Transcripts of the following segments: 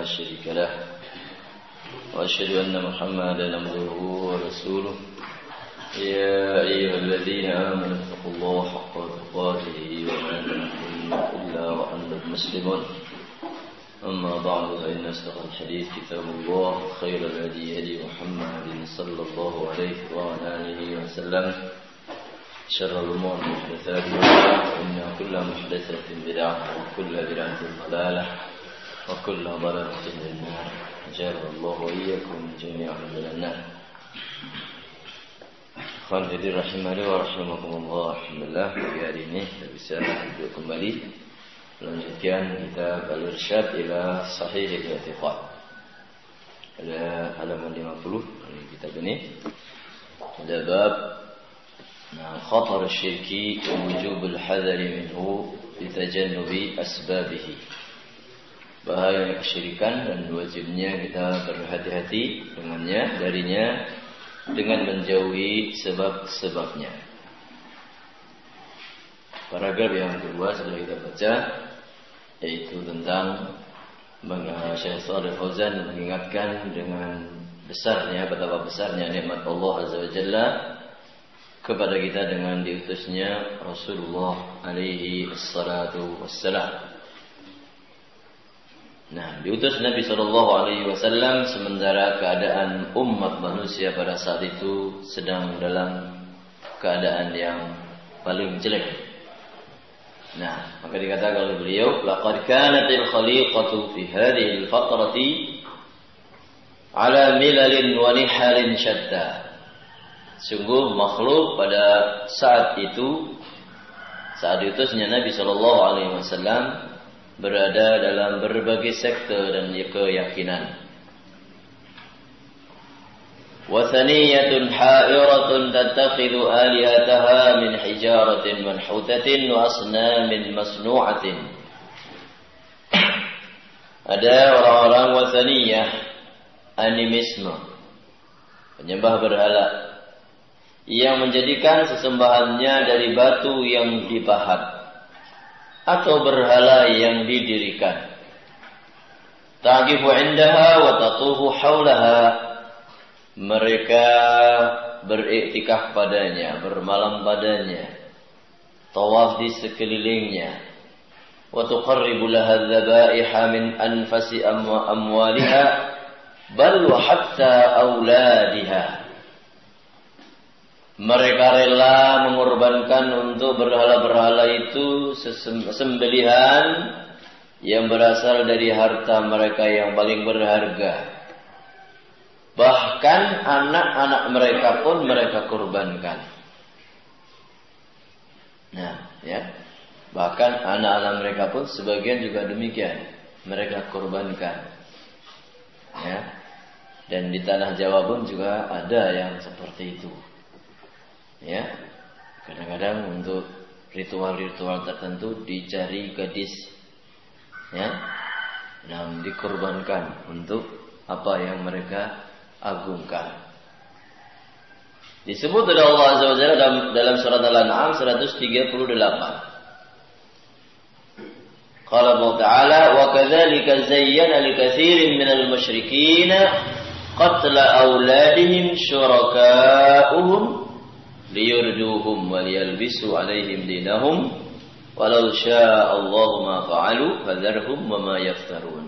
شريك له وأشهد أن محمدا عبده ورسوله يا أيها الذين آمنوا اتقوا الله حق تقاته ولا تموتن إلا وأنتم مسلمون أما بعد فإن أصدق الحديث كتاب الله خير الهدي هدي محمد صلى الله عليه وعلى آله وسلم شر الأمور محدثاتها وإن كل محدثة بدعة وكل بدعة ضلالة وكل ضلالة في النار جعلنا الله وإياكم جميعا من النار. Ikhwan fillah rahimani wa rahimakumullah. Alhamdulillah pagi hari ini kita bisa duduk kembali melanjutkan kitab Al-Irsyad ila Sahih Al-I'tiqad. Pada halaman 50 dari kitab ini ada bab khatar syirki wa wujubul hadari minhu litajannubi asbabihi. Bahaya kesyirikan dan wajibnya kita berhati-hati darinya dengan menjauhi sebab-sebabnya. Paragraf yang kedua sudah kita baca, yaitu tentang Syekh Shalih Fauzan mengingatkan dengan betapa besarnya nikmat Allah Azza wa Jalla kepada kita dengan diutusnya Rasulullah alaihi wassalatu wassalam. Diutus Nabi SAW sementara keadaan umat manusia pada saat itu sedang dalam keadaan yang paling jelek. Maka dikatakan oleh beliau, laqad kanatil khaliqatu fi hadhihi al-fatrati ala milalin wa nihalin syatta. Sungguh makhluk pada saat diutusnya Nabi SAW berada dalam berbagai sekte dan keyakinan. Wa thaniyatun ha'iratun tattakhidhu alihataha min hijaratin manhutatin wa asnamin masnu'atin. Ada orang-orang wathaniyah, animisme, penyembah berhala, yang menjadikan sesembahannya dari batu yang dipahat atau berhala yang didirikan. Taqifu 'indaha wa tatufu haulaha. Mereka beriktikaf padanya, bermalam padanya, tawaf di sekelilingnya. Wa tuqarribu laha dzabaiha min anfasi amwaliha bal wa hatta auladiha. Mereka rela mengorbankan untuk berhala-berhala itu sembelihan yang berasal dari harta mereka yang paling berharga. Bahkan anak-anak mereka pun mereka korbankan. Bahkan anak-anak mereka pun sebagian juga demikian, mereka korbankan. Dan di tanah Jawa pun juga ada yang seperti itu. Kadang-kadang untuk ritual-ritual tertentu dicari gadis, dikorbankan untuk apa yang mereka agungkan. Disebut oleh Allah Azza wa Jalla dalam surat Al-An'am 138. Qala Allah Ta'ala, wa kadzalika zayyana likatsirin minal musyrikin qatla auladihim syuraka'uhum liyurduhum wa liyalbisu alaihim dinahum walau syaa Allahu ma fa'alu fadharhum wa ma yaftarun.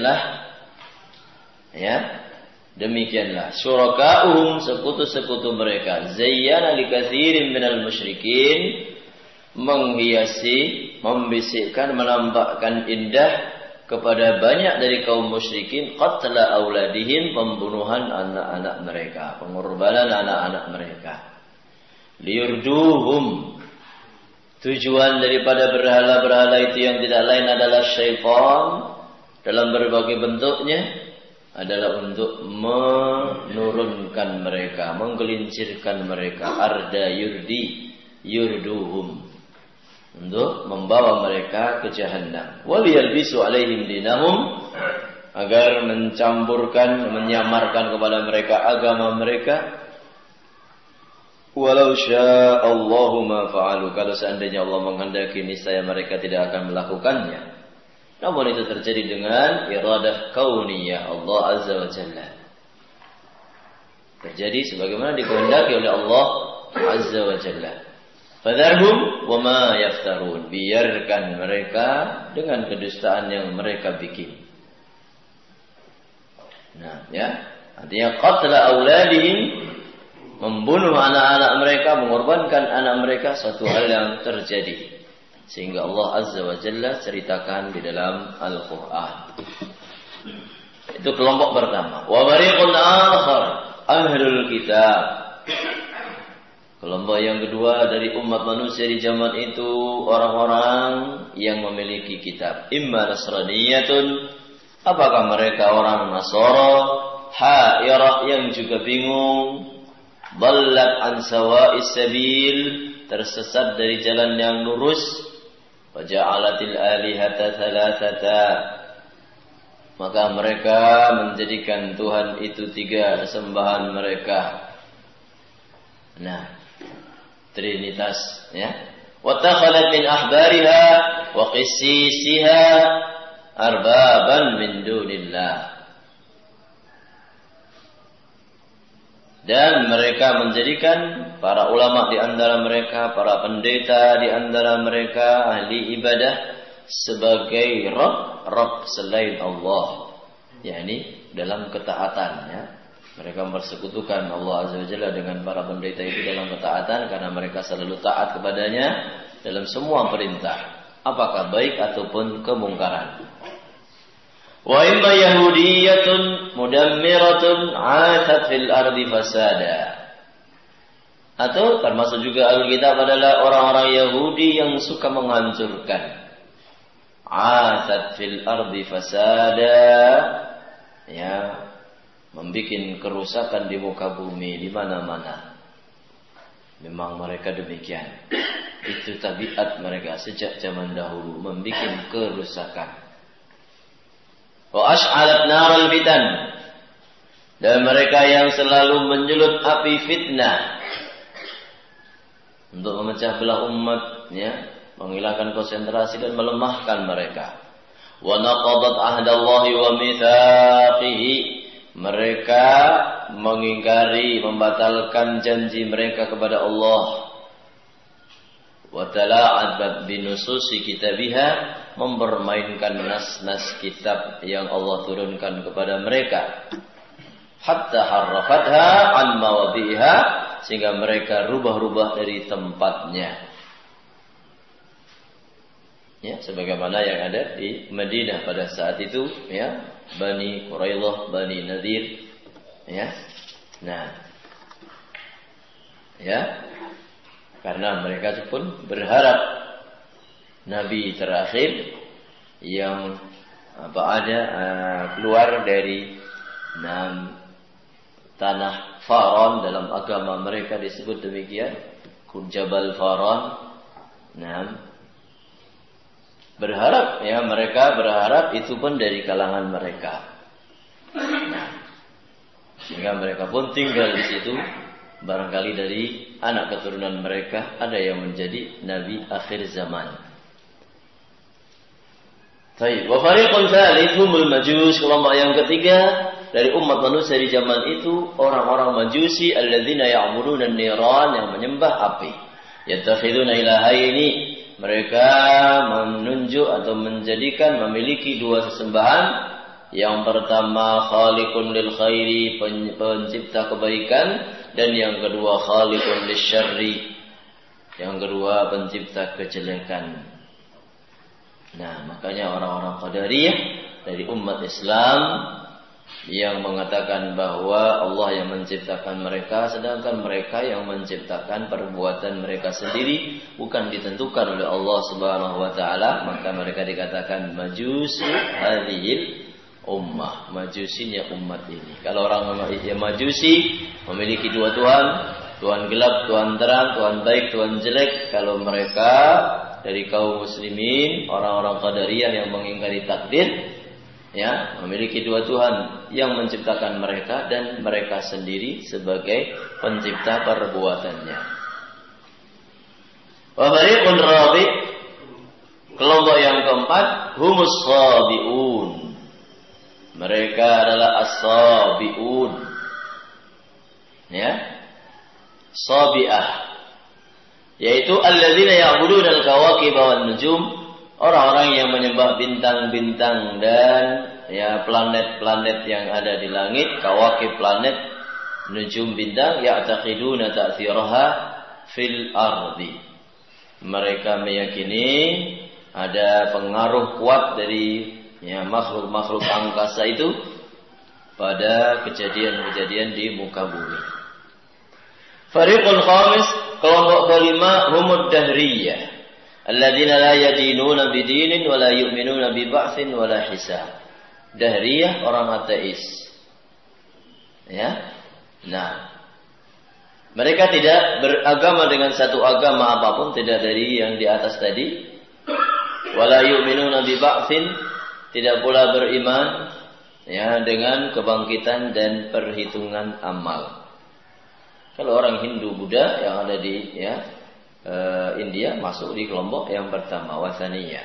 Demikianlah syuraka'uhum, sekutu-sekutu mereka, zayyana likatsirin minal musyrikin, menghiasi, membisikkan, menampakkan indah kepada banyak dari kaum musyrikin, qatla auladihim, pembunuhan anak-anak mereka, pengorbanan anak-anak mereka. Liyurduhum, tujuan daripada berhala-berhala itu yang tidak lain adalah syaitan dalam berbagai bentuknya, adalah untuk menurunkan mereka, menggelincirkan mereka. Arda yurduhum, untuk membawa mereka ke jahannam. Waliyalbisu alaihim dinahum, agar mencampurkan, menyamarkan kepada mereka agama mereka. Walau sya'allahu ma fa'alu, kalau seandainya Allah menghendaki niscaya mereka tidak akan melakukannya. Namun itu terjadi dengan iradah kauniyah Allah Azza wa Jalla. Terjadi sebagaimana dikehendaki oleh Allah Azza wa Jalla. Fadharhum wa ma yaftarun. Biarkan mereka dengan kedustaan yang mereka bikin. Nah, ya. Artinya qatla auladihim, membunuh anak-anak mereka, mengorbankan anak mereka, suatu hal yang terjadi. Sehingga Allah Azza wa Jalla ceritakan di dalam Al-Qur'an. Itu kelompok pertama. Wa fariqun akhar ahlul kitab. Kelompok yang kedua dari umat manusia di zaman itu orang-orang yang memiliki kitab. Imma nasraniyatun, apakah mereka orang Nasara, hairah yang juga bingung, dallat an sawa'is sabil, tersesat dari jalan yang lurus, faja'alatil alihata thalathata, maka mereka menjadikan Tuhan itu 3 sembahan mereka. Nah, Trinitas, ya. Wa takhalat min ahbariha wa qissisiha arbaban min dunillah. Dan mereka menjadikan para ulama di antara mereka, para pendeta di antara mereka, ahli ibadah sebagai Rabb selain Allah. yakni dalam ketaatan, ya. Mereka mempersekutukan Allah Azza wa Jalla dengan para pendeta itu dalam ketaatan karena mereka selalu taat kepadanya dalam semua perintah, apakah baik ataupun kemungkaran. Wa imma yahudiyatun mudammiratun 'athat fil ardi fasada. Atau termasuk juga Alkitab adalah orang-orang Yahudi yang suka menghancurkan. 'Athat fil ardi fasada, ya, membikin kerusakan di muka bumi di mana-mana. Memang mereka demikian. Itu tabiat mereka sejak zaman dahulu, membikin kerusakan. Wa ash'alat naral fitan, dan mereka yang selalu menyulut api fitnah untuk memecah belah umat, ya, menghilangkan konsentrasi dan melemahkan mereka. Wa naqadat ahdallahi wa mithaqihi, mereka mengingkari, membatalkan janji mereka kepada Allah. Wa tala'abat binususi kitabiha, mempermainkan nas-nas kitab yang Allah turunkan kepada mereka. Hatta harrafatha an mawadhiha, sehingga mereka rubah-rubah dari tempatnya. Ya, sebagaimana yang ada di Madinah pada saat itu, ya, Bani Quraidah, Bani Nadir, ya. Nah, ya, karena mereka pun berharap Nabi terakhir yang keluar dari tanah Faron, dalam agama mereka disebut demikian, Jabal Faron. Berharap, ya, mereka berharap itu pun dari kalangan mereka. Sehingga mereka pun tinggal di situ. Barangkali dari anak keturunan mereka ada yang menjadi nabi akhir zaman. Baik, wa fariqun tsalits humul majus, kelompok yang ketiga dari umat manusia di zaman itu orang-orang Majusi alladzina ya'buduna an-niran, yang menyembah api. Yattakhiduna ilahaini, mereka menunjuk atau menjadikan, memiliki dua sesembahan. Yang pertama khaliqun lil khairi, pencipta kebaikan, dan yang kedua khaliqun lisyarri, yang kedua pencipta kejelekan. Nah, makanya orang-orang Qadariyah dari umat Islam yang mengatakan bahwa Allah yang menciptakan mereka, sedangkan mereka yang menciptakan perbuatan mereka sendiri, bukan ditentukan oleh Allah Subhanahu wa taala, maka mereka dikatakan majusi hadhil ummah, majusinya umat ini. Kalau orang yang majusi memiliki dua Tuhan, Tuhan gelap, Tuhan terang, Tuhan baik, Tuhan jelek. Kalau mereka dari kaum muslimin, orang-orang Qadariyah yang mengingkari takdir, ya, memiliki dua Tuhan yang menciptakan mereka dan mereka sendiri sebagai pencipta perbuatannya. Wa fariqun rabi, Kelompok yang keempat, humus sabiun. Mereka adalah as-sabiun. Ya. Sabi'ah. Yaitu alladzina ya'buduna al-kawakib wan nujum, orang-orang yang menyembah bintang-bintang dan ya planet-planet yang ada di langit, kawakib planet, nujum bintang, ya'taqiduna ta'thiraha fil ardi. Mereka meyakini ada pengaruh kuat dari ya makhluk-makhluk angkasa itu pada kejadian-kejadian di muka bumi. Fariqul khamis, kelompok kelima, humud dahriyah, alladzina la yadinuna bidinin wa la yu'minuna bi ba'tsin wa la hisab. Dahriyah orang ateis. Ya. Nah, mereka tidak beragama dengan satu agama apapun, tidak dari yang di atas tadi. Wala yu'minuna bi ba'tsin, tidak pula beriman ya dengan kebangkitan dan perhitungan amal. Kalau orang Hindu Buddha yang ada di India masuk di kelompok yang pertama, Wathaniyah.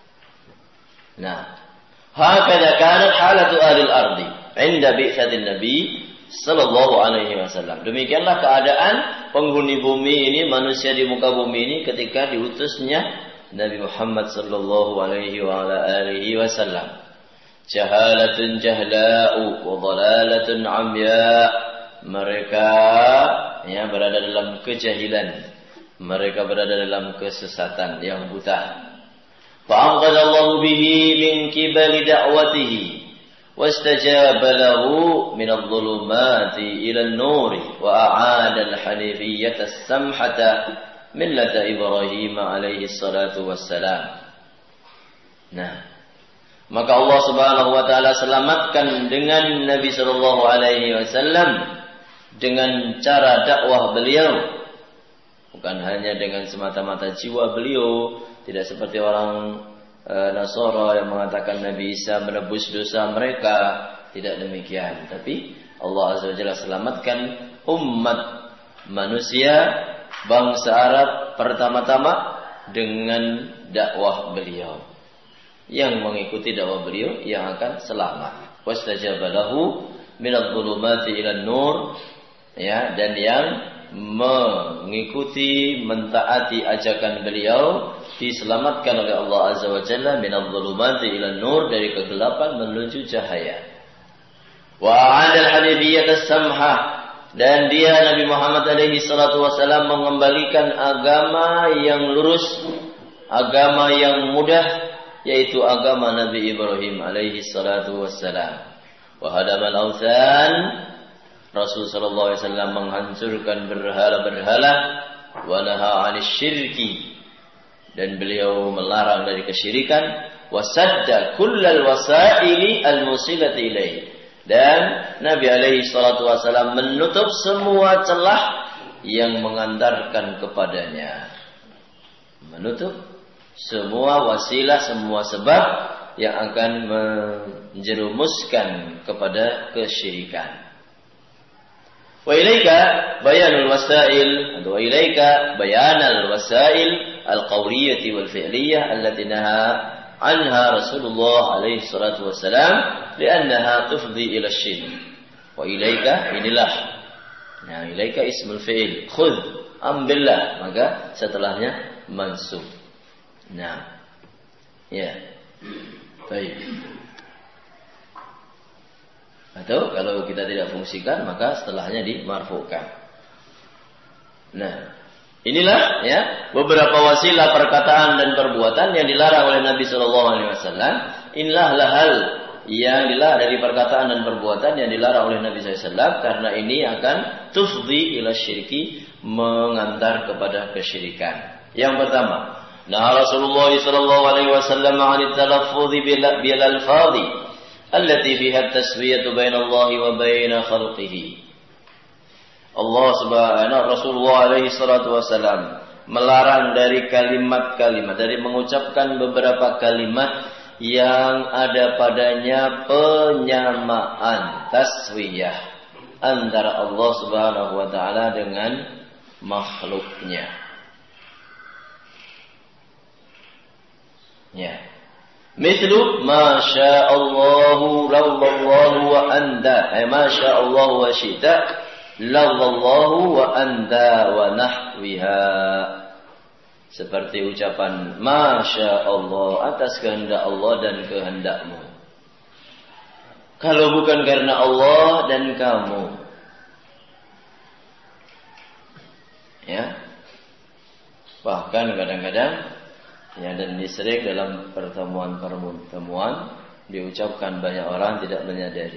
Nah, hakadha kanat halatu ahlil ardi 'inda bi'tsatin nabi sallallahu alaihi wasallam. Demikianlah keadaan penghuni bumi ini, manusia di muka bumi ini ketika diutusnya Nabi Muhammad sallallahu alaihi wa ala alihi wasallam. Jahalatun jahla'u wa dhalalatun 'amya. Mereka ya berada dalam kejahilan. Mereka berada dalam kesesatan yang buta. Fa'anqadallahu bihi min kibali da'watihi wastajaba lahu min adh-dhulumati ila an-nuri wa a'ada al-hanifiyyata as-samhata millata Ibrahim alaihi salatu wassalam. Nah, maka Allah Subhanahu wa taala selamatkan dengan Nabi sallallahu alaihi wasallam dengan cara dakwah beliau, bukan hanya dengan semata-mata jiwa beliau, tidak seperti orang Nasara yang mengatakan Nabi Isa menebus dosa mereka, tidak demikian. Tapi Allah Azza wa Jalla selamatkan umat manusia, bangsa Arab pertama-tama dengan dakwah beliau. Yang mengikuti dakwah beliau yang akan selamat. Wastajaba lahu minadh-dhulumati ila an-nur, ya, dan yang mengikuti, mentaati ajakan beliau diselamatkan oleh Allah Azza wa Jalla minadh-dhulumati ila an-nur, dari kegelapan menuju cahaya. Wa 'ala al-hanifiyyah as-samhah, dan dia Nabi Muhammad alaihi salatu wasallam mengembalikan agama yang lurus, agama yang mudah, yaitu agama Nabi Ibrahim alaihi salatu wassalam. Wa hadamal authan, Rasul sallallahu alaihi wasallam menghancurkan berhala-berhala, wa naha 'anil syirki, dan beliau melarang dari kesyirikan, wa sadda kullal wasaili al-musilati ilaihi, dan Nabi alaihi salatu wasallam menutup semua celah yang mengantarkan kepadanya. Menutup semua wasilah, semua sebab yang akan menjerumuskan kepada kesyirikan. Wa ilaika bayanul wasail, wa ilaika bayanal wasail al-qawliyyah wal fi'liyyah allati naha anha Rasulullah alaihi salatu wassalam li'annaha tufdi ila syirk. Wa ilaika, inilah. Nah, ilaika ismul fi'il, khudh, ambillah, maka setelahnya mansub. Nah, ya, baik. Atau kalau kita tidak fungsikan, maka setelahnya dimarfukan. Nah, inilah ya beberapa wasilah perkataan dan perbuatan yang dilarang oleh Nabi Shallallahu Alaihi Wasallam. Inilah hal yang dilarang dari perkataan dan perbuatan yang dilarang oleh Nabi SAW, karena ini akan tufdi ila syirki, mengantar kepada kesyirikan. Yang pertama, nah Rasulullah sallallahu alaihi wasallam 'an at-talaffuz bil alfadhi allati fiha at-taswiyatu baina Allah wa baina khalqihi. Allah Subhanahu Rasulullah alaihi salatu wasallam melarang dari kalimat-kalimat, dari mengucapkan beberapa kalimat yang ada padanya penyamaan, taswiyah antara Allah Subhanahu wa taala dengan makhluknya. Ya. Mithlu ma sya'allahu lallahu wa anda. Ma sya'allahu wa syi'ta lallahu wa anda wa nahwiha. Seperti ucapan Masya Allah, atas kehendak Allah dan kehendakmu. Kalau bukan karena Allah dan kamu. Ya. Bahkan kadang-kadang ya, dan ini sering dalam pertemuan diucapkan banyak orang tidak menyadari.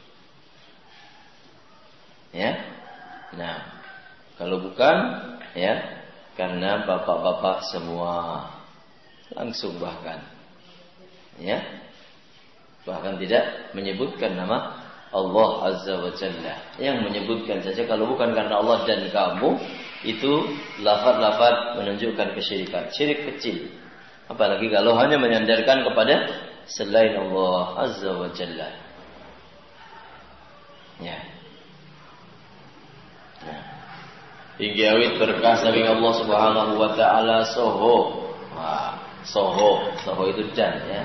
Ya. Nah, kalau bukan ya, karena bapak-bapak semua langsung bahkan tidak menyebutkan nama Allah Azza wa Jalla. Yang menyebutkan saja kalau bukan karena Allah dan kamu, itu lafaz-lafaz menunjukkan kesyirikan, syirik kecil. Apalagi kalau hanya menyandarkan kepada selain Allah Azza wa Jalla. Ya. Nah. Hingga awit berkah saking Allah Subhanahu wa taala soho. Wah, soho itu dan ya.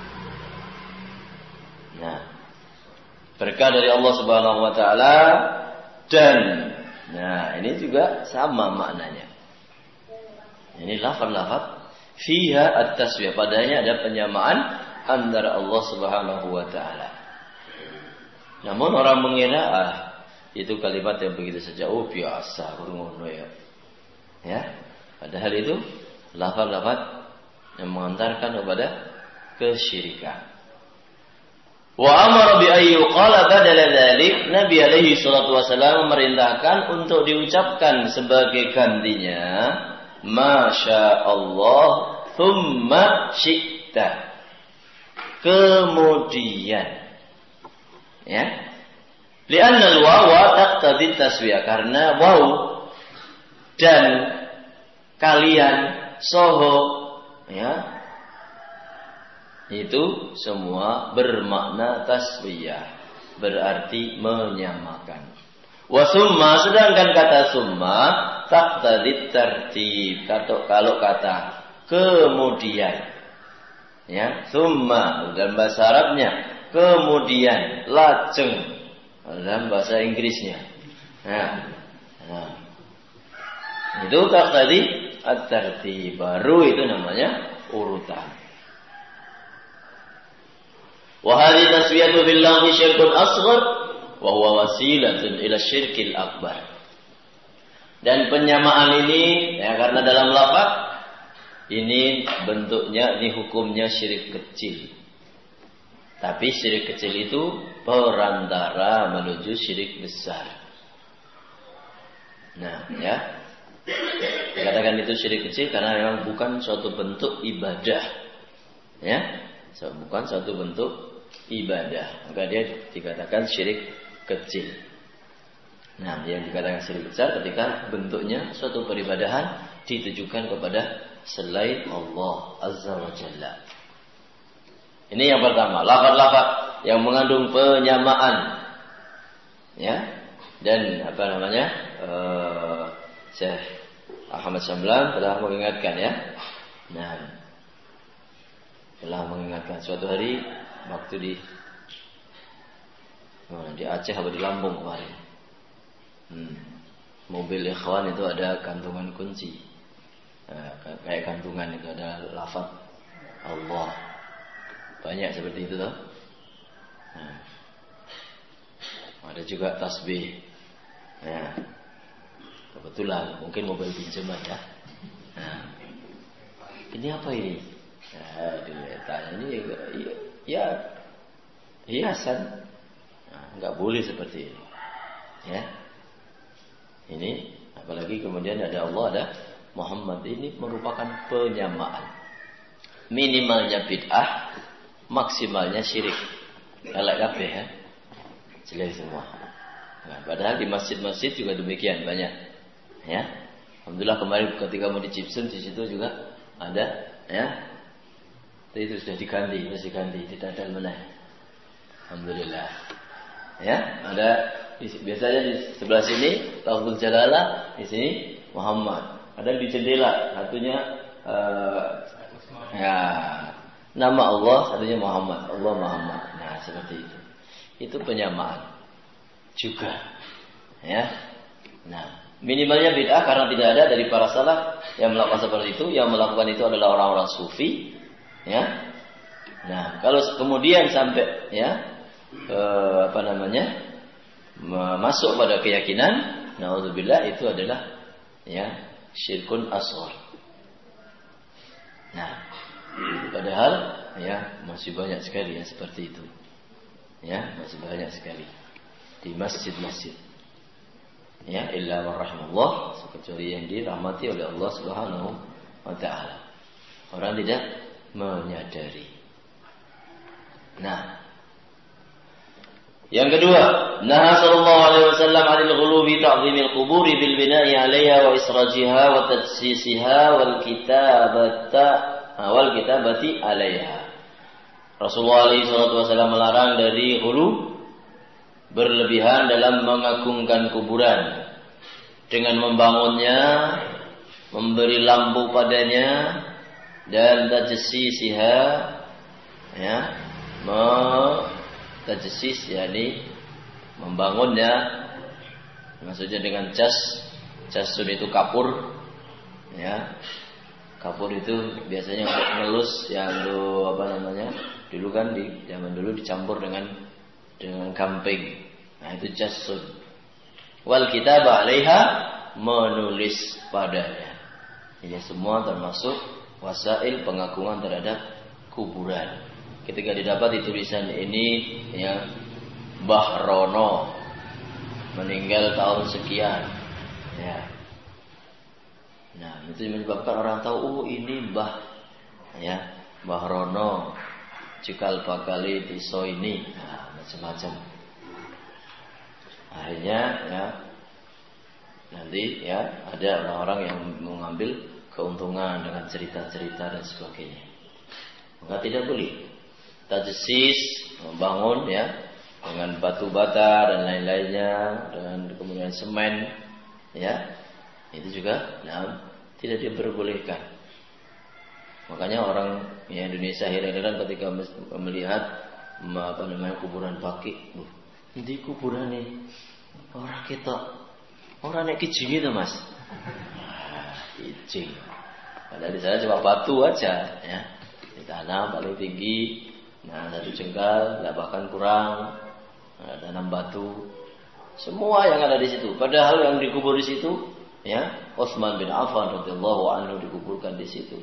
Nah, berkah dari Allah Subhanahu wa taala dan nah, ini juga sama maknanya. Ini lafaz-lafaz fiha at-taswiyah, padanya ada penyamaan antara Allah Subhanahu wa taala. Namun orang mengira itu kalimat yang begitu saja, oh biasa, ngono ya. Ya, padahal itu lafaz-lafaz yang mengantarkan kepada kesyirikan. Wa amara bi ayyi qala badala dzalik, Nabi alaihi salatu wasallam memerintahkan untuk diucapkan sebagai gantinya masya Allah thumma syi'ta. Kemudian ya. Li'anna al-wawa taqtadi taswiyah, karena waw dan kalian soho ya itu semua bermakna taswiyah, berarti menyamakan. Wa summa, sedangkan kata summa taqtadi tartib, kalau kata kemudian ya, summa dalam bahasa Arabnya kemudian, lajeng dalam bahasa Inggrisnya. Nah. Itu tadi at-tartib, baru itu namanya urutan. Wa hadhihi taswiyatu billahi syirkun asghar wa huwa wasilatun ila syirkil akbar. Dan penyamaan ini ya, karena dalam lafaz ini bentuknya, ini hukumnya syirik kecil. Tapi syirik kecil itu perantara menuju syirik besar. Nah, ya. Dikatakan itu syirik kecil karena memang bukan suatu bentuk ibadah. Ya. Bukan suatu bentuk ibadah. Maka dia dikatakan syirik kecil. Nah, yang dikatakan syirik besar ketika bentuknya suatu peribadahan ditujukan kepada selain Allah Azza wa Jalla. Ini yang pertama, lafaz-lafaz yang mengandung penyamaan, ya, dan apa namanya, Syekh Ahmad Syamlan telah mengingatkan ya, nah, telah mengingatkan suatu hari waktu di Aceh atau di Lampung kemarin, mobil ikhwan itu ada kantungan kunci, kayak kantungan itu ada lafaz Allah. Banyak seperti itu toh. Nah, ada juga tasbih. Ya. Kebetulan mungkin mobil pinjaman ya. Nah, ini apa ini? Nah, ditanya ini ya hiasan. Nah, nggak boleh seperti ini. Ya. Ini apalagi kemudian ada Allah, ada Muhammad, ini merupakan penyamaan. Minimalnya bid'ah, maksimalnya syirik. Elek kabeh ya. Jelek semua. Nah, padahal di masjid-masjid juga demikian banyak. Ya. Alhamdulillah kemarin ketika mau di Cipsen di situ juga ada ya. Itu sudah diganti, masih ganti, tidak ada meneh. Alhamdulillah. Ya, ada biasanya di sebelah sini Lafzul Jalalah, di sini Muhammad. Ada di jendela, satunya ya Nama Allah artinya Muhammad, Allah Muhammad. Nah, seperti itu. Itu penyamaan juga. Ya. Nah, minimalnya bid'ah karena tidak ada dari para salaf yang melakukan seperti itu. Yang melakukan itu adalah orang-orang sufi. Ya. Nah, kalau kemudian sampai masuk pada keyakinan, naudzubillah, itu adalah syirkun asghar. Nah, padahal masih banyak sekali yang seperti itu. Ya, masih banyak sekali di masjid-masjid. Ya, illa man rahimallah, kecuali yang dirahmati oleh Allah Subhanahu wa taala. Orang tidak menyadari. Nah, yang kedua, naha sallallahu alaihi wasallam 'anil ghuluwi ta'zimil quburi bil bina'i 'alaiha wa israjiha wa tadsisiha wal kitabati 'alaiha. Rasulullah alaihi wasallam melarang dari ghulu, berlebihan dalam mengagungkan kuburan dengan membangunnya, memberi lampu padanya, dan tajsisiha, tajsis yakni membangunnya, maksudnya dengan jasun itu kapur, kapur itu biasanya untuk ngelus, yang dulu kan di zaman dulu dicampur dengan gamping. Nah, itu jasun. Wal kitabah 'alaiha, menulis padanya. Ini semua termasuk wasail pengagungan terhadap kuburan. Ketika didapati tulisan ini, Mbah Rono meninggal tahun sekian, nah itu menyebabkan orang tahu, ini Mbah Rono cikal bakali desa ini, macam-macam. Akhirnya nanti ada orang-orang yang mengambil keuntungan dengan cerita-cerita dan sebagainya. Maka tidak boleh tajsis, membangun dengan batu bata dan lain-lainnya, dengan kemudian semen, itu juga tidak diperbolehkan. Makanya orang Indonesia heran-heran ketika melihat kuburan baki. Di kuburan nih orang kita, orang nek kijing itu Mas. Kijing. Padahal di sana cuma batu aja, ditanam paling tinggi, 1 jengkal, bahkan kurang, tanam batu. Semua yang ada di situ. Padahal yang dikubur di situ, Utsman bin Affan radhiyallahu anhu dikuburkan di situ.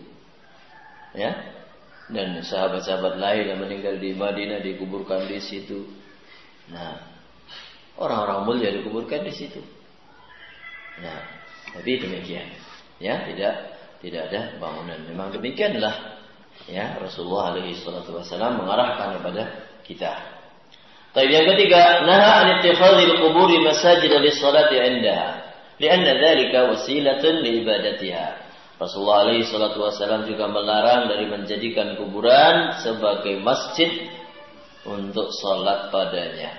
Dan sahabat-sahabat lain yang meninggal di Madinah dikuburkan di situ. Nah, orang-orang mulia dikuburkan di situ. Nah, tapi demikian, tidak ada bangunan. Memang demikianlah, Rasulullah alaihi salatu wasallam mengarahkan kepada kita. Tapi yang ketiga, naha an ittikhadhil quburi masajid lis-salati 'indaha, li'anna dzalika wasilatun li ibadatiha. Rasulullah alaihi salatu wasallam juga melarang dari menjadikan kuburan sebagai masjid untuk salat padanya.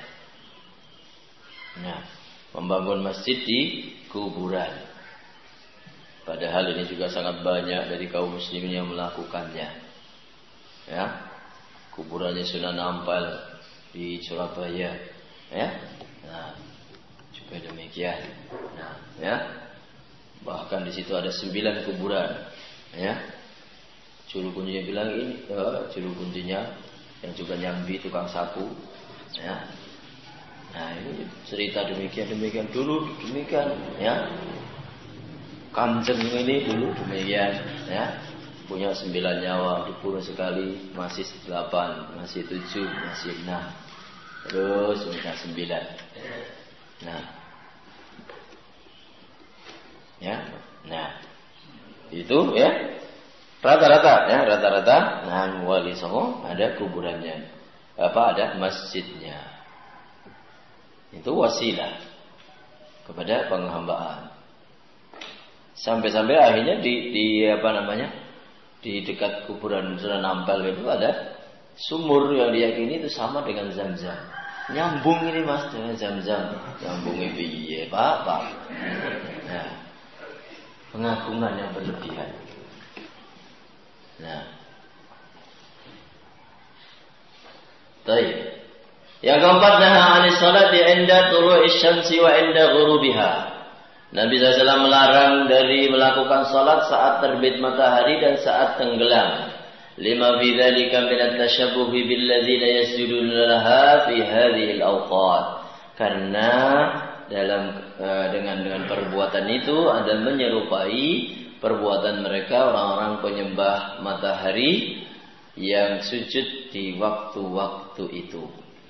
Nah, membangun masjid di kuburan. Padahal ini juga sangat banyak dari kaum muslimin yang melakukannya. Kuburannya Sunan Ampel di Surabaya, Nah, juga demikian. Bahkan di situ ada 9 kuburan, Juru kunjinya bilang ini, juru kunjinya yang juga nyambi tukang sapu, Nah, ini cerita demikian dulu demikian, Kanjeng ini dulu demikian, punya 9 nyawa, dibunuh sekali masih 8, masih 7, masih 6, terus mereka 9. Nah, itu rata-rata. Nah, Wali Songo ada kuburannya, ada masjidnya. Itu wasilah kepada penghambaan. Sampai-sampai akhirnya di dekat kuburan Sunan Ampel itu ada sumur yang diyakini itu sama dengan Zam-Zam. Nyambung ini Mas dengan Zam-Zam. Nyambungnya piye, Pak? Nah, pengagungan yang berlebihan. Nah, Baik. Yang keempat, naha 'anis salati 'inda tulu'i syamsi wa 'inda ghurubiha. Nabi SAW melarang dari melakukan salat saat terbit matahari dan saat tenggelam. Lima fi dzalika min at-tashabbuh bil ladzina yasjuduna laha fi hadhihi al-awqat. Karena dengan perbuatan itu ada menyerupai perbuatan mereka orang-orang penyembah matahari yang sujud di waktu-waktu itu.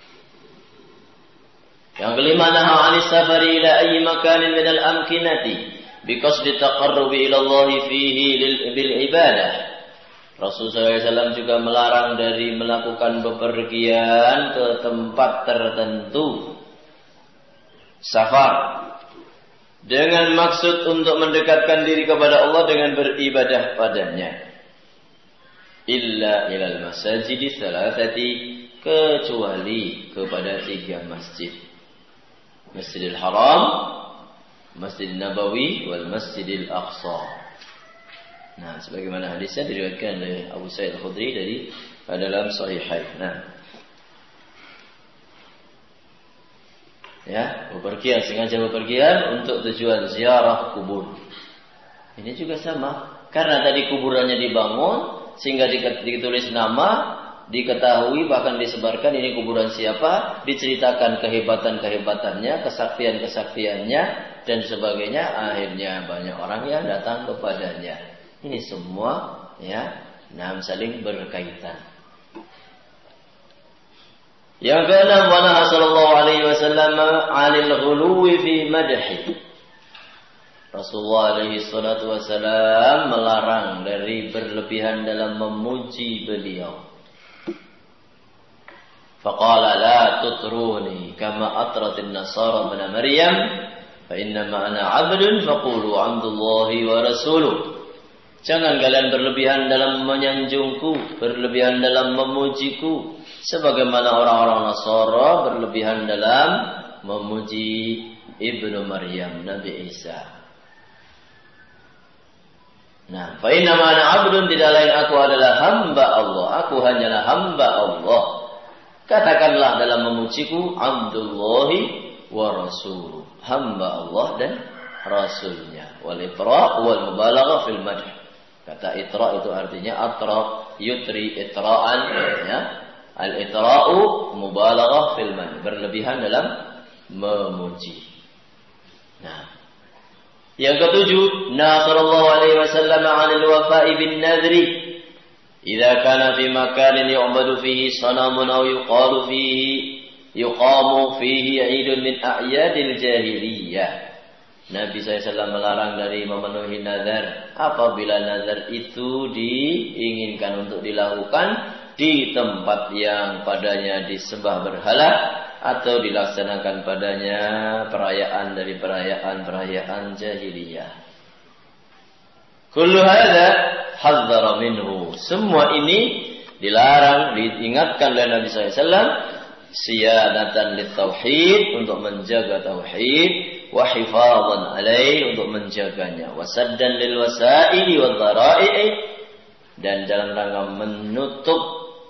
Yang kelima, naha 'anis safari ila ayyi makanin min al-amkinati biqasdi taqarrubi ila Allah fihi bil ibadah. Rasulullah SAW juga melarang dari melakukan bepergian ke tempat tertentu, safar, dengan maksud untuk mendekatkan diri kepada Allah dengan beribadah padanya. Illa ilal masajidi thalathati, kecuali kepada 3 masjid. Masjidil Haram, Masjid Nabawi, wal Masjidil Aqsa. Nah, sebagaimana hadisnya diriwayatkan oleh Abu Sa'id Al-Khudri dari dalam Sahihain. Nah, ya, bepergian, sengaja bepergian untuk tujuan ziarah kubur. Ini juga sama, karena tadi kuburannya dibangun sehingga ditulis nama, diketahui, bahkan disebarkan ini kuburan siapa, diceritakan kehebatan-kehebatannya, kesaktian-kesaktiannya dan sebagainya. Akhirnya banyak orang yang datang kepadanya. Ini semua saling berkaitan. Yang keenam, wa naha sallallahu alaihi wasallam 'anil ghuluwi fi madhi. Rasulullah alaihi salatu wasallam melarang dari berlebihan dalam memuji beliau. Faqala la tutruni kama atratin nasara min Maryam fa innama ana 'abdun faqulu 'abdullahi wa rasuluh. Jangan kalian berlebihan dalam menyanjungku, berlebihan dalam memujiku, sebagaimana orang-orang Nasara berlebihan dalam memuji Ibnu Maryam, Nabi Isa. Nah, fa innama ana 'abdun, tidak lain aku adalah hamba Allah, aku hanyalah hamba Allah. Katakanlah dalam memujiku, Abdullahi wa Rasuluh, hamba Allah dan Rasulnya. Wal itra' wal mubalaghah fil madh. Kata itra' itu artinya atra, yutri itra'an, ya. Al itra'u mubalaghah fil madh, berlebihan dalam memuji. Nah, yang ketujuh, Nabi sallallahu alaihi wasallam 'anil wafa'i bin nadri. Idza kana fi makanin yu'badu fihi sanamun aw yuqamu fihi 'idun min a'yadil jahiliyah. Nabi SAW melarang dari memenuhi nazar apabila nazar itu diinginkan untuk dilakukan di tempat yang padanya disembah berhala atau dilaksanakan padanya perayaan dari perayaan jahiliyah. Kullu hadza hadzara minhu. Semua ini dilarang, diingatkan oleh Nabi SAW, siyanatan lit tauhid, untuk menjaga tauhid, wa hifadzan alaihi, untuk menjaganya, wa saddan lil wasaili wal dhara'i, dan dalam rangka menutup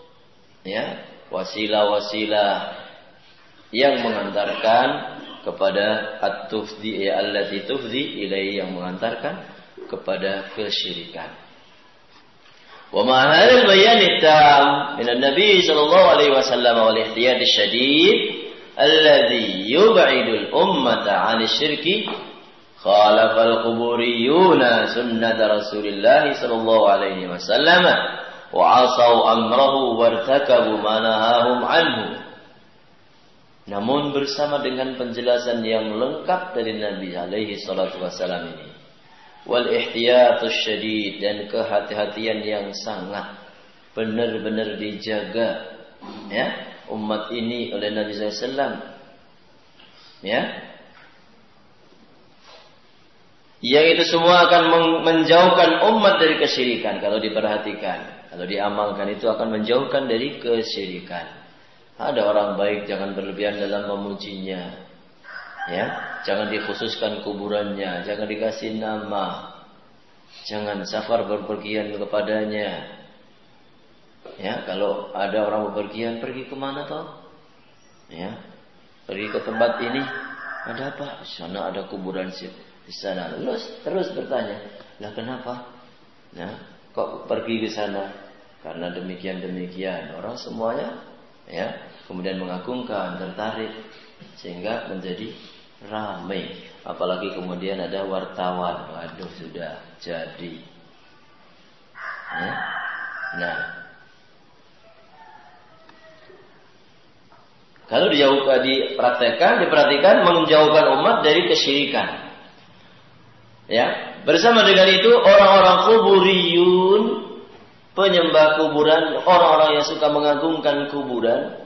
wasilah-wasilah yang mengantarkan kepada at-tufdi allati tufdi ilaihi, yang mengantarkan kepada kesyirikan. Wa ma hadzal bayan tam min an-nabi sallallahu alaihi wasallam wal ihtiyat asyadid alladhi yub'idul ummata 'anil syirki khalafa al-quburiyuna sunnat Rasulillah sallallahu alaihi wasallam wa 'asaw amrahu wartakabu ma nahahum anhu. Namun bersama dengan penjelasan yang lengkap dari Nabi alaihi salatu wasallam ini, wal ihtiyatus syadid, dan kehati-hatian yang sangat benar-benar dijaga umat ini oleh Nabi SAW, yang itu semua akan menjauhkan umat dari kesyirikan. Kalau diperhatikan, kalau diamalkan, itu akan menjauhkan dari kesyirikan. Ada orang baik, jangan berlebihan dalam memujinya, jangan dikhususkan kuburannya, jangan dikasih nama, jangan safar berpergian kepadanya, Ya, kalau ada orang bepergian, pergi kemana toh? Ya, pergi ke tempat ini, ada apa? Di sana ada kuburan di sana. Terus bertanya, lah kenapa? Ya, kok pergi ke sana? Karena demikian. Orang semuanya, ya, kemudian mengagungkan, tertarik, sehingga menjadi ramai. Apalagi kemudian ada wartawan, waduh sudah jadi. Ya. Nah, kalau diperhatikan menjauhkan umat dari kesyirikan. Ya, bersama dengan itu orang-orang kuburiyun, penyembah kuburan, orang-orang yang suka mengagungkan kuburan.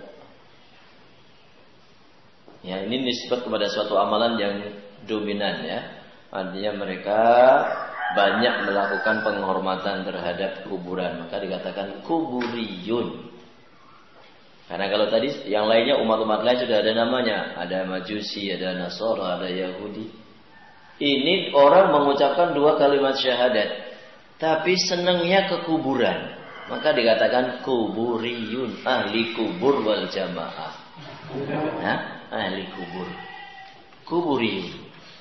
Ya, ini nisbat kepada suatu amalan yang dominan, ya. Artinya mereka banyak melakukan penghormatan terhadap kuburan, maka dikatakan kuburiyun. Karena kalau tadi yang lainnya umat-umat lain sudah ada namanya, ada Majusi, ada Nasara, ada Yahudi. Ini orang mengucapkan 2 kalimat syahadat, tapi senangnya ke kuburan, maka dikatakan kuburiyun, ahli kubur wal jamaah. Nah, ahli kubur, kuburiyun.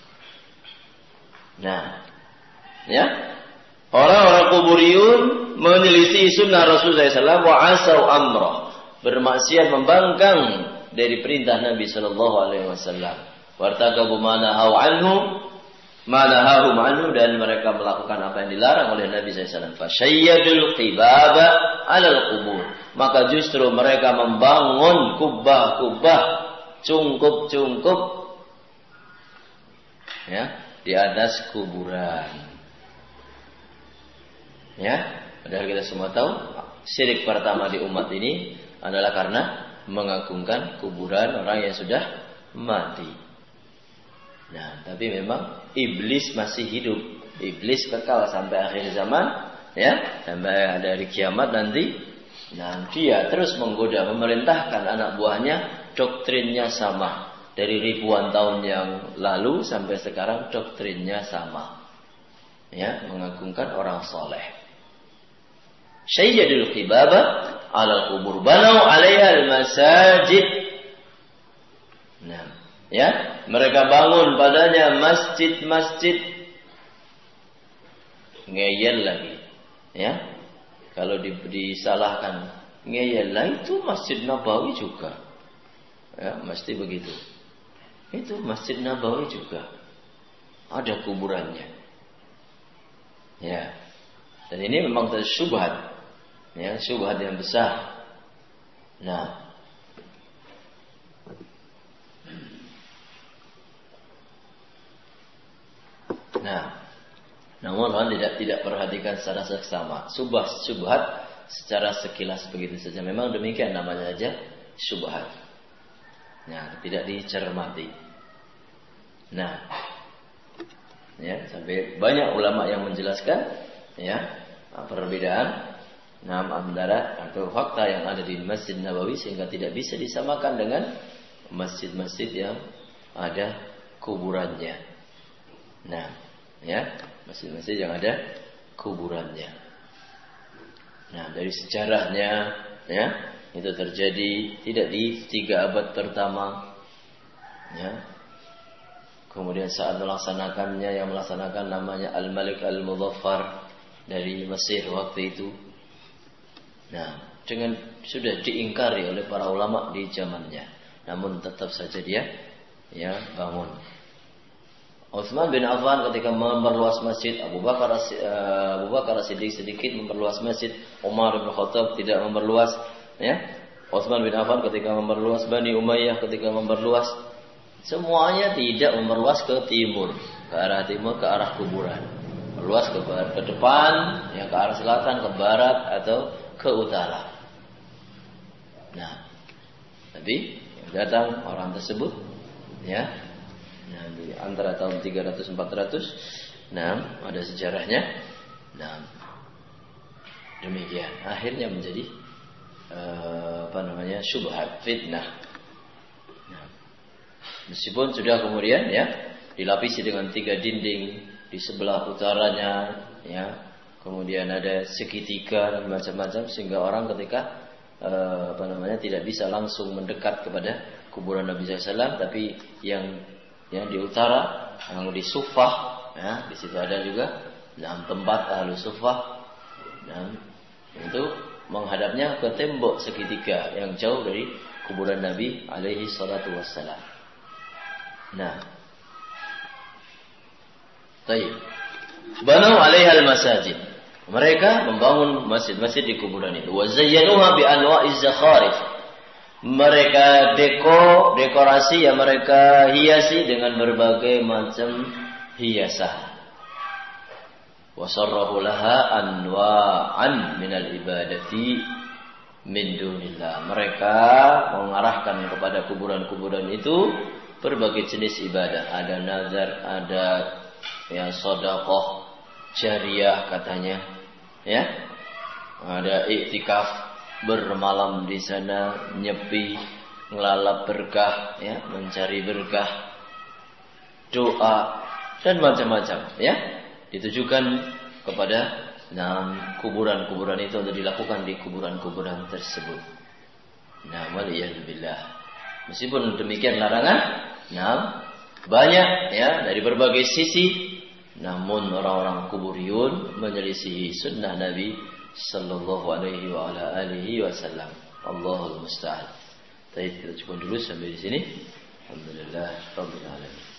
Nah, ya, orang-orang kuburiyun menyelisih sunnah Rasulullah SAW wa asau amrah, bermaksiat membangkang dari perintah Nabi Sallallahu Alaihi Wasallam. Wartakabu manahau anhu, dan mereka melakukan apa yang dilarang oleh Nabi SAW. Fasyayyadul qibaba alal kubur, maka justru mereka membangun kubah-kubah, cungkup-cungkup, ya, di atas kuburan. Ya, padahal kita semua tahu syirik pertama di umat ini adalah karena mengagungkan kuburan orang yang sudah mati. Nah, tapi memang iblis masih hidup. Iblis kekal sampai akhir zaman, ya, sampai dari kiamat nanti. Nah, dia terus menggoda, memerintahkan anak buahnya, doktrinnya sama. Dari ribuan tahun yang lalu sampai sekarang doktrinnya sama. Ya, mengagungkan orang soleh. Syayyadul qibaba alal kubur, banau alaiha al-masajid. Nah, ya, mereka bangun padanya masjid-masjid. Ngeyel lagi, ya. Kalau disalahkan, ngeyel lah, itu Masjid Nabawi juga. Ya, mesti begitu. Itu Masjid Nabawi juga ada kuburannya. Ya. Dan ini memang syubhat. Ya, syubhat yang besar. Nah, namun orang tidak perhatikan secara seksama. Syubhat secara sekilas begitu saja. Memang demikian namanya saja syubhat. Nah, tidak dicermati. Nah, ya, sampai banyak ulama yang menjelaskan, ya, perbedaan antara atau fakta yang ada di Masjid Nabawi sehingga tidak bisa disamakan dengan masjid-masjid yang ada kuburannya. Nah, ya, masjid-masjid yang ada kuburannya. Nah, dari sejarahnya, ya, itu terjadi tidak di 3 abad pertama, ya. Kemudian saat melaksanakannya, yang melaksanakan namanya Al-Malik Al-Muzaffar dari Mesir waktu itu. Nah, dengan sudah diingkari oleh para ulama di zamannya, namun tetap saja dia, ya, bangun. Utsman bin Affan ketika memperluas masjid, Abu Bakar Siddiq sedikit memperluas masjid, Umar bin Khattab tidak memperluas, ya. Utsman bin Affan ketika memperluas, Bani Umayyah ketika memperluas, semuanya tidak memperluas ke timur, ke arah timur, ke arah kuburan. Meluas ke depan, yang ke arah selatan, ke barat atau ke utara. Nah, tapi datang orang tersebut, ya, nah, di antara tahun 300-400, nah, ada sejarahnya. Nah, demikian. Akhirnya menjadi syubhat, fitnah. Nah, meskipun sudah kemudian, ya, dilapisi dengan 3 dinding di sebelah utaranya, ya, kemudian ada segitiga dan macam-macam, sehingga orang ketika tidak bisa langsung mendekat kepada kuburan Nabi SAW, tapi yang di utara, yang di Sufah, ya, di situ ada juga tempat ahlu Sufah, dan itu menghadapnya ke tembok segitiga yang jauh dari kuburan Nabi alaihi salatu wassalam. Nah, baik. Banau alaihal masajid. Mereka membangun masjid-masjid di kuburan itu. Wa zayyanuha bi anwa'iz zakharif. Mereka dekorasi, ya mereka hiasi dengan berbagai macam hiasan. Wa sarrahu laha anwa'an minal ibadati min dunillah. Mereka mengarahkan kepada kuburan-kuburan itu berbagai jenis ibadah. Ada nazar, ada sedekah jariyah katanya, ya. Ada iktikaf, bermalam di sana, nyepi, ngelalap berkah, ya, mencari berkah, doa dan macam-macam, ya. Ditujukan kepada kuburan-kuburan itu untuk dilakukan di kuburan-kuburan tersebut. Nah, waliyadzubillah. Meskipun demikian larangan, banyak, ya, dari berbagai sisi. Namun orang-orang kuburiyun menyelisihi sunnah Nabi sallallahu alaihi wa ala alihi wasallam. Allahul musta'an. Baik, kita cukup dulu sampai di sini. Alhamdulillah rabbil alamin.